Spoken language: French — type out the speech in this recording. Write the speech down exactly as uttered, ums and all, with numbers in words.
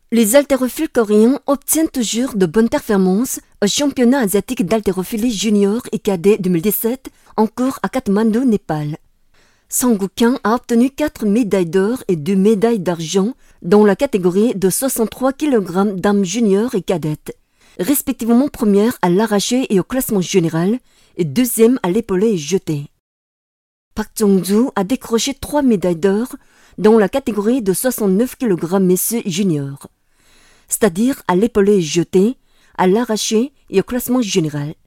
Les haltérophiles coréens obtiennent toujours de bonnes performances au championnat asiatique d'haltérophilie junior et cadet deux mille dix-sept en cours à Katmandou, Népal. Son Gouquin a obtenu quatre médailles d'or et deux médailles d'argent dans la catégorie de soixante-trois kilogrammes dames juniors et cadettes, respectivement première à l'arraché et au classement général et deuxième à l'épaulé et jeté. Park Jong-ju a décroché trois médailles d'or dans la catégorie de soixante-neuf kilogrammes messieurs juniors, c'est-à-dire à l'épaulé et jeté, à l'arraché et au classement général.